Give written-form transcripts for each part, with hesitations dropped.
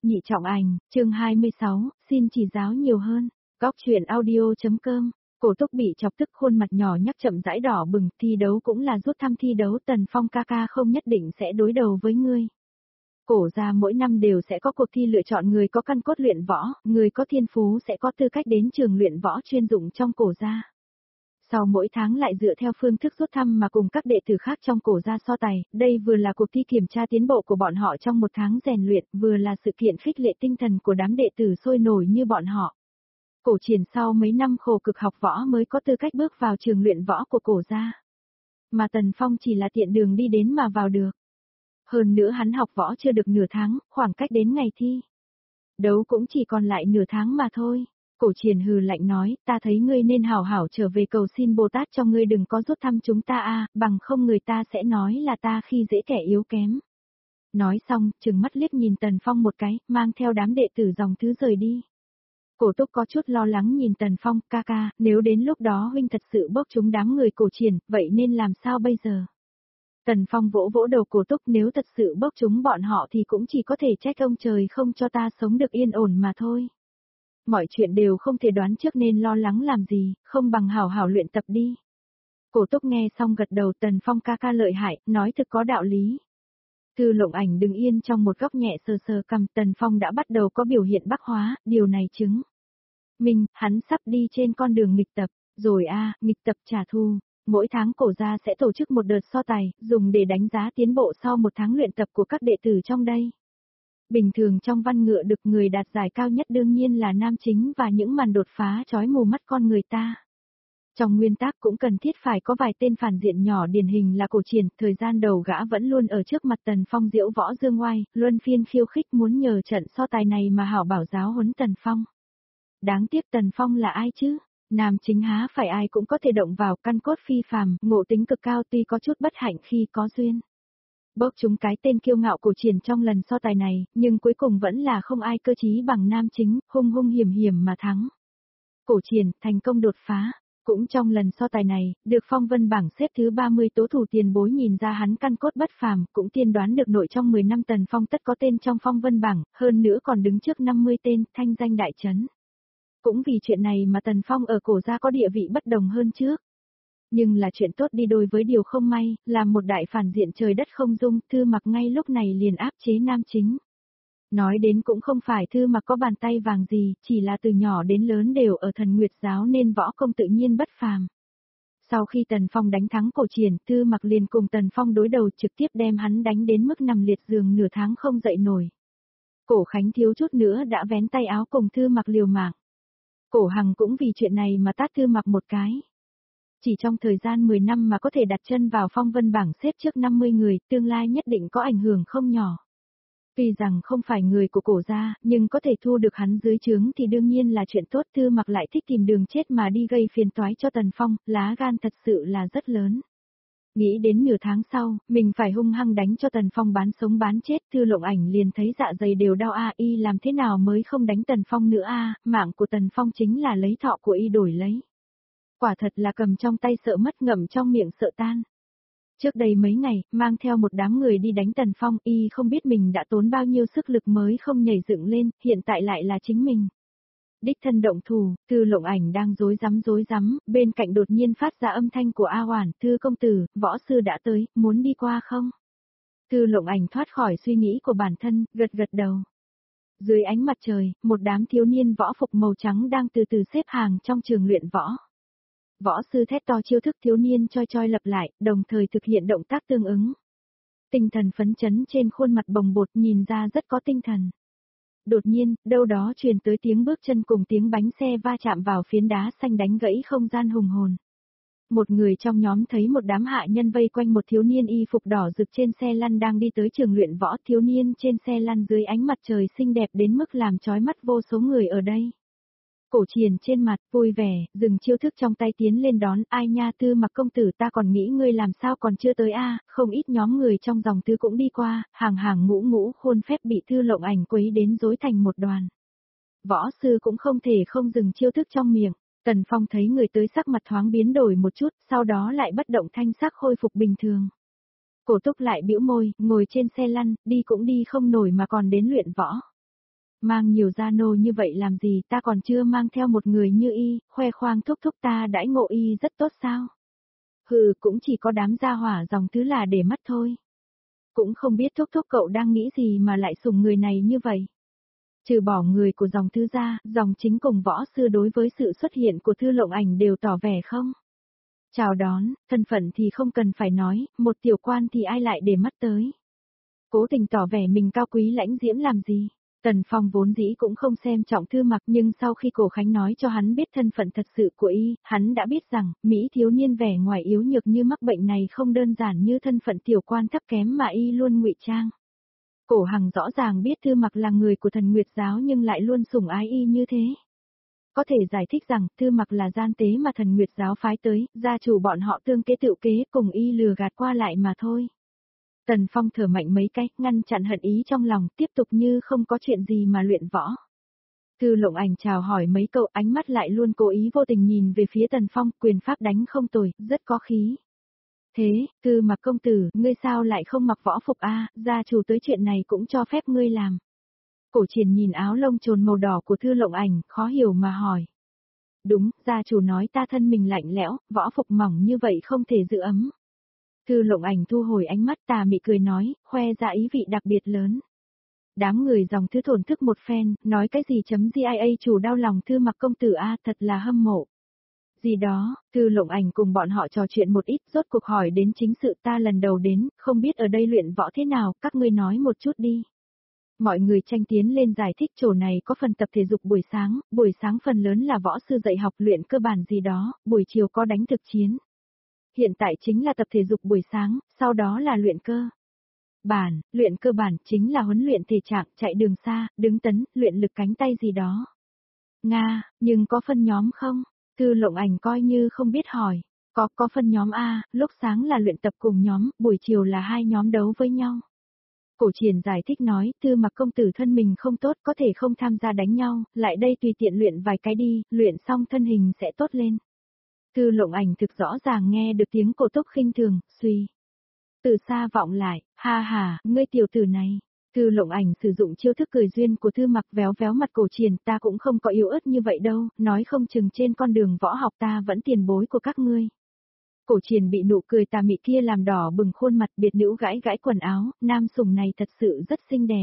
Nhị trọng ảnh, chương 26, xin chỉ giáo nhiều hơn. Góc truyện audio.com. Cổ Túc bị chọc tức, khuôn mặt nhỏ nhắc chậm rãi đỏ bừng, thi đấu cũng là rút thăm thi đấu, Tần Phong ca ca không nhất định sẽ đối đầu với ngươi. Cổ gia mỗi năm đều sẽ có cuộc thi lựa chọn người có căn cốt luyện võ, người có thiên phú sẽ có tư cách đến trường luyện võ chuyên dụng trong cổ gia. Sau mỗi tháng lại dựa theo phương thức rút thăm mà cùng các đệ tử khác trong cổ gia so tài, đây vừa là cuộc thi kiểm tra tiến bộ của bọn họ trong một tháng rèn luyện, vừa là sự kiện khích lệ tinh thần của đám đệ tử sôi nổi như bọn họ. Cổ Triển sau mấy năm khổ cực học võ mới có tư cách bước vào trường luyện võ của cổ gia. Mà Tần Phong chỉ là tiện đường đi đến mà vào được. Hơn nữa hắn học võ chưa được nửa tháng, khoảng cách đến ngày thi đấu cũng chỉ còn lại nửa tháng mà thôi. Cổ Triển hừ lạnh nói, ta thấy ngươi nên hảo hảo trở về cầu xin Bồ Tát cho ngươi đừng có rút thăm chúng ta a, bằng không người ta sẽ nói là ta khi dễ kẻ yếu kém. Nói xong, trừng mắt liếc nhìn Tần Phong một cái, mang theo đám đệ tử dòng thứ rời đi. Cổ Túc có chút lo lắng nhìn Tần Phong, ca ca, nếu đến lúc đó huynh thật sự bốc trúng đám người Cổ Triển, vậy nên làm sao bây giờ? Tần Phong vỗ vỗ đầu Cổ Túc, nếu thật sự bốc trúng bọn họ thì cũng chỉ có thể trách ông trời không cho ta sống được yên ổn mà thôi. Mọi chuyện đều không thể đoán trước nên lo lắng làm gì, không bằng hảo hảo luyện tập đi. Cổ Túc nghe xong gật đầu, Tần Phong ca ca lợi hại, nói thực có đạo lý. Thư Lộng Ảnh đứng yên trong một góc nhẹ sờ sờ cằm, Tần Phong đã bắt đầu có biểu hiện bác hóa, điều này chứng minh hắn sắp đi trên con đường nghịch tập, rồi nghịch tập trả thù. Mỗi tháng cổ gia sẽ tổ chức một đợt so tài, dùng để đánh giá tiến bộ sau một tháng luyện tập của các đệ tử trong đây. Bình thường trong văn ngựa được người đạt giải cao nhất đương nhiên là nam chính và những màn đột phá chói mù mắt con người ta. Trong nguyên tắc cũng cần thiết phải có vài tên phản diện nhỏ điển hình là Cổ Triển, thời gian đầu gã vẫn luôn ở trước mặt Tần Phong diễu võ dương oai, luân phiên khiêu khích muốn nhờ trận so tài này mà hảo bảo giáo huấn Tần Phong. Đáng tiếc Tần Phong là ai chứ? Nam chính há phải ai cũng có thể động vào, căn cốt phi phàm, ngộ tính cực cao, tuy có chút bất hạnh khi có duyên bốc trúng cái tên kiêu ngạo Cổ Triển trong lần so tài này, nhưng cuối cùng vẫn là không ai cơ trí bằng nam chính, hung hung hiểm hiểm mà thắng. Cổ Triển thành công đột phá. Cũng trong lần so tài này, được phong vân bảng xếp thứ 30 tố thủ tiền bối nhìn ra hắn căn cốt bất phàm, cũng tiên đoán được nội trong 10 năm Tần Phong tất có tên trong phong vân bảng, hơn nữa còn đứng trước 50 tên, thanh danh đại chấn. Cũng vì chuyện này mà Tần Phong ở cổ gia có địa vị bất đồng hơn trước. Nhưng là chuyện tốt đi đôi với điều không may, làm một đại phản diện trời đất không dung, Thư Mặc ngay lúc này liền áp chế nam chính. Nói đến cũng không phải Thư Mặc có bàn tay vàng gì, chỉ là từ nhỏ đến lớn đều ở Thần Nguyệt giáo nên võ công tự nhiên bất phàm. Sau khi Tần Phong đánh thắng Cổ Triển, Thư Mặc liền cùng Tần Phong đối đầu trực tiếp đem hắn đánh đến mức nằm liệt giường nửa tháng không dậy nổi. Cổ Khánh thiếu chút nữa đã vén tay áo cùng Thư Mặc liều mạng. Cổ Hằng cũng vì chuyện này mà tát Thư Mặc một cái. Chỉ trong thời gian 10 năm mà có thể đặt chân vào phong vân bảng xếp trước 50 người, tương lai nhất định có ảnh hưởng không nhỏ. Tuy rằng không phải người của cổ gia, nhưng có thể thu được hắn dưới trướng thì đương nhiên là chuyện tốt. Thư Mặc lại thích tìm đường chết mà đi gây phiền toái cho Tần Phong, lá gan thật sự là rất lớn. Nghĩ đến nửa tháng sau, mình phải hung hăng đánh cho Tần Phong bán sống bán chết, Thư Lộng Ảnh liền thấy dạ dày đều đau y làm thế nào mới không đánh Tần Phong nữa mạng của Tần Phong chính là lấy thọ của y đổi lấy. Quả thật là cầm trong tay sợ mất, ngậm trong miệng sợ tan. Trước đây mấy ngày, mang theo một đám người đi đánh Tần Phong, y không biết mình đã tốn bao nhiêu sức lực mới không nhảy dựng lên, hiện tại lại là chính mình. Đích thân động thủ, Thư Lộng Ảnh đang rối rắm, bên cạnh đột nhiên phát ra âm thanh của A Hoản, Thư công tử, võ sư đã tới, muốn đi qua không? Thư Lộng Ảnh thoát khỏi suy nghĩ của bản thân, gật gật đầu. Dưới ánh mặt trời, một đám thiếu niên võ phục màu trắng đang từ từ xếp hàng trong trường luyện võ. Võ sư thét to chiêu thức, thiếu niên choi choi lặp lại, đồng thời thực hiện động tác tương ứng. Tinh thần phấn chấn trên khuôn mặt bồng bột, nhìn ra rất có tinh thần. Đột nhiên, đâu đó truyền tới tiếng bước chân cùng tiếng bánh xe va chạm vào phiến đá xanh đánh gãy không gian hùng hồn. Một người trong nhóm thấy một đám hạ nhân vây quanh một thiếu niên y phục đỏ rực trên xe lăn đang đi tới trường luyện võ. Thiếu niên trên xe lăn dưới ánh mặt trời xinh đẹp đến mức làm chói mắt vô số người ở đây. Cổ Triển trên mặt vui vẻ, dừng chiêu thức trong tay tiến lên đón, ai nha Thư Mặc công tử, ta còn nghĩ ngươi làm sao còn chưa tới không ít nhóm người trong dòng Thư cũng đi qua, hàng ngũ khuôn phép bị Thư Lộng Ảnh quấy đến rối thành một đoàn. Võ sư cũng không thể không dừng chiêu thức trong miệng. Tần Phong thấy người tới sắc mặt thoáng biến đổi một chút, sau đó lại bất động thanh sắc khôi phục bình thường. Cổ Túc lại bĩu môi, ngồi trên xe lăn, đi cũng đi không nổi mà còn đến luyện võ. Mang nhiều gia nô như vậy làm gì, ta còn chưa mang theo một người như y, khoe khoang thúc thúc ta đãi ngộ y rất tốt sao? Hừ, cũng chỉ có đám gia hỏa dòng thứ là để mắt thôi. Cũng không biết thúc thúc cậu đang nghĩ gì mà lại sủng người này như vậy. Trừ bỏ người của dòng thư ra, dòng chính cùng võ sư đối với sự xuất hiện của Thư Lộng Ảnh đều tỏ vẻ không. Chào đón, thân phận thì không cần phải nói, một tiểu quan thì ai lại để mắt tới. Cố tình tỏ vẻ mình cao quý lãnh diễm làm gì. Tần Phong vốn dĩ cũng không xem trọng Thư Mặc, nhưng sau khi Cổ Khánh nói cho hắn biết thân phận thật sự của y, hắn đã biết rằng, Mỹ thiếu niên vẻ ngoài yếu nhược như mắc bệnh này không đơn giản như thân phận tiểu quan thấp kém mà y luôn ngụy trang. Cổ Hằng rõ ràng biết Thư Mặc là người của Thần Nguyệt giáo nhưng lại luôn sủng ái y như thế. Có thể giải thích rằng Thư Mặc là gian tế mà Thần Nguyệt giáo phái tới, gia chủ bọn họ tương kế tự kế cùng y lừa gạt qua lại mà thôi. Tần Phong thở mạnh mấy cái, ngăn chặn hận ý trong lòng, tiếp tục như không có chuyện gì mà luyện võ. Thư Lộng Ảnh chào hỏi mấy câu, ánh mắt lại luôn cố ý vô tình nhìn về phía Tần Phong, quyền pháp đánh không tồi, rất có khí. Thế, Thư Mặc công tử, ngươi sao lại không mặc võ phục a? Gia chủ tới chuyện này cũng cho phép ngươi làm. Cổ Triển nhìn áo lông trồn màu đỏ của Thư Lộng Ảnh, khó hiểu mà hỏi. Đúng, gia chủ nói ta thân mình lạnh lẽo, võ phục mỏng như vậy không thể giữ ấm. Thư Lộng Ảnh thu hồi ánh mắt tà mị cười nói, khoe ra ý vị đặc biệt lớn. Đám người dòng Thư thổn thức một phen, nói cái gì chấm GIA chủ đau lòng Thư Mặc công tử a, thật là hâm mộ. Gì đó, Thư Lộng Ảnh cùng bọn họ trò chuyện một ít, rốt cuộc hỏi đến chính sự ta lần đầu đến, không biết ở đây luyện võ thế nào, các ngươi nói một chút đi. Mọi người tranh tiến lên giải thích chỗ này có phần tập thể dục buổi sáng phần lớn là võ sư dạy học luyện cơ bản gì đó, buổi chiều có đánh thực chiến. Hiện tại chính là tập thể dục buổi sáng, sau đó là luyện luyện cơ bản chính là huấn luyện thể trạng, chạy đường xa, đứng tấn, luyện lực cánh tay gì đó. Nga, nhưng có phân nhóm không? Thư Lộng Ảnh coi như không biết hỏi. Có phân nhóm A, lúc sáng là luyện tập cùng nhóm, buổi chiều là hai nhóm đấu với nhau. Cổ Triển giải thích nói, Thư Mặc công tử thân mình không tốt có thể không tham gia đánh nhau, lại đây tùy tiện luyện vài cái đi, luyện xong thân hình sẽ tốt lên. Thư Lộng Ảnh thực rõ ràng nghe được tiếng Cổ Túc khinh thường, suy. Từ xa vọng lại, ha ha, ngươi tiểu tử này. Thư Lộng Ảnh sử dụng chiêu thức cười duyên của Thư Mặc véo véo mặt Cổ Triển, ta cũng không có yếu ớt như vậy đâu, nói không chừng trên con đường võ học ta vẫn tiền bối của các ngươi. Cổ Triển bị nụ cười tà mị kia làm đỏ bừng khuôn mặt, biệt nữ gãi gãi quần áo, nam sủng này thật sự rất xinh đẹp.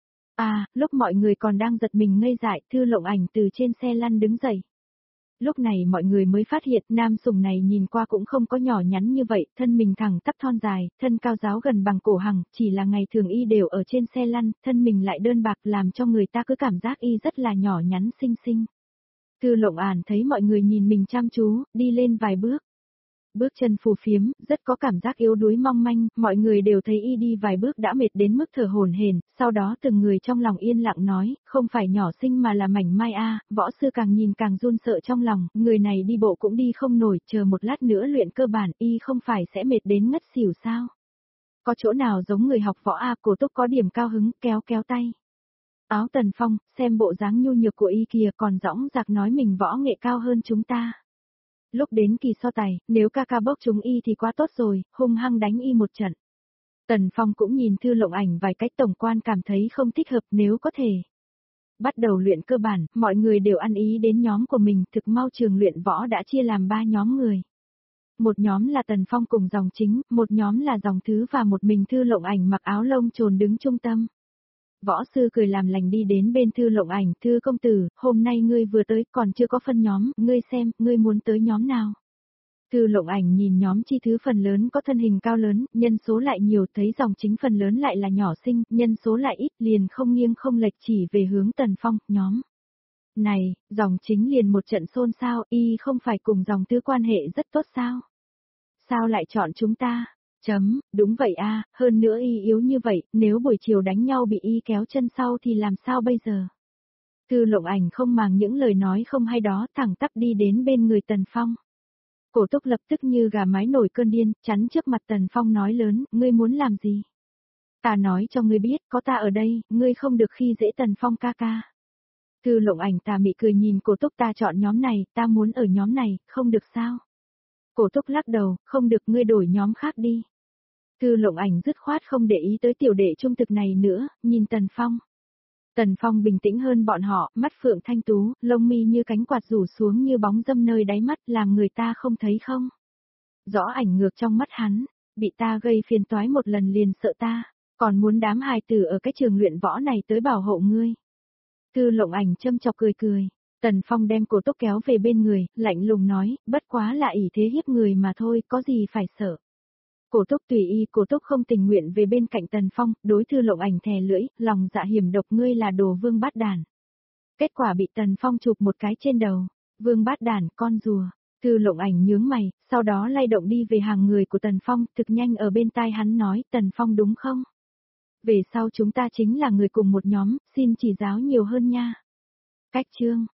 À, lúc mọi người còn đang giật mình ngây dại, Thư Lộng Ảnh từ trên xe lăn đứng dậy. Lúc này mọi người mới phát hiện nam sủng này nhìn qua cũng không có nhỏ nhắn như vậy, thân mình thẳng tắp thon dài, thân cao giáo gần bằng Cổ Hằng, chỉ là ngày thường y đều ở trên xe lăn, thân mình lại đơn bạc làm cho người ta cứ cảm giác y rất là nhỏ nhắn xinh xinh. Thư Lộng Ảnh thấy mọi người nhìn mình chăm chú, đi lên vài bước. Bước chân phù phiếm, rất có cảm giác yếu đuối mong manh, mọi người đều thấy y đi vài bước đã mệt đến mức thở hổn hển, sau đó từng người trong lòng yên lặng nói, không phải nhỏ xinh mà là mảnh mai a, võ sư càng nhìn càng run sợ trong lòng, người này đi bộ cũng đi không nổi, chờ một lát nữa luyện cơ bản y không phải sẽ mệt đến ngất xỉu sao? Có chỗ nào giống người học võ a? Cổ Túc có điểm cao hứng, kéo kéo tay. Áo Tần Phong, xem bộ dáng nhu nhược của y kìa, còn dõng dạc nói mình võ nghệ cao hơn chúng ta. Lúc đến kỳ so tài, nếu ca ca bốc chúng y thì quá tốt rồi, hung hăng đánh y một trận. Tần Phong cũng nhìn Thư Lộng Ảnh vài cách tổng quan cảm thấy không thích hợp nếu có thể. Bắt đầu luyện cơ bản, mọi người đều ăn ý đến nhóm của mình, thực mau trường luyện võ đã chia làm 3 nhóm người. Một nhóm là Tần Phong cùng dòng chính, một nhóm là dòng thứ và một mình Thư Lộng Ảnh mặc áo lông trồn đứng trung tâm. Võ sư cười làm lành đi đến bên Thư Lộng Ảnh, Thư công tử, hôm nay ngươi vừa tới còn chưa có phân nhóm, ngươi xem, ngươi muốn tới nhóm nào. Thư Lộng Ảnh nhìn nhóm chi thứ phần lớn có thân hình cao lớn, nhân số lại nhiều, thấy dòng chính phần lớn lại là nhỏ xinh, nhân số lại ít, liền không nghiêng không lệch chỉ về hướng Tần Phong, nhóm. Này, dòng chính liền một trận xôn xao, y không phải cùng dòng tứ quan hệ rất tốt sao? Sao lại chọn chúng ta? Đúng vậy a, hơn nữa y yếu như vậy, nếu buổi chiều đánh nhau bị y kéo chân sau thì làm sao bây giờ? Thư Lộng Ảnh không màng những lời nói không hay đó, thẳng tắp đi đến bên người Tần Phong. Cổ Túc lập tức như gà mái nổi cơn điên, chắn trước mặt Tần Phong nói lớn, ngươi muốn làm gì? Ta nói cho ngươi biết, có ta ở đây, ngươi không được khi dễ Tần Phong ca ca. Thư Lộng Ảnh tà mị cười nhìn Cổ Túc, ta chọn nhóm này, ta muốn ở nhóm này, không được sao? Cổ Túc lắc đầu, không được, ngươi đổi nhóm khác đi. Thư Lộng Ảnh dứt khoát không để ý tới tiểu đệ trung thực này nữa, nhìn Tần Phong. Tần Phong bình tĩnh hơn bọn họ, mắt phượng thanh tú, lông mi như cánh quạt rủ xuống như bóng dâm nơi đáy mắt, làm người ta không thấy không. Rõ ảnh ngược trong mắt hắn, bị ta gây phiền toái một lần liền sợ ta, còn muốn đám hài tử ở cái trường luyện võ này tới bảo hộ ngươi. Thư Lộng Ảnh châm chọc cười cười, Tần Phong đem Cổ Túc kéo về bên người, lạnh lùng nói, bất quá là ỷ thế hiếp người mà thôi, có gì phải sợ. Cổ Túc tùy ý, Cổ Túc không tình nguyện về bên cạnh Tần Phong, đối Thư Lộng Ảnh thè lưỡi, lòng dạ hiểm độc, ngươi là đồ vương bát đàn. Kết quả bị Tần Phong chụp một cái trên đầu, vương bát đàn, con rùa. Thư Lộng Ảnh nhướng mày, sau đó lay động đi về hàng người của Tần Phong, thực nhanh ở bên tai hắn nói, Tần Phong đúng không? Về sau chúng ta chính là người cùng một nhóm, xin chỉ giáo nhiều hơn nha. Cách chương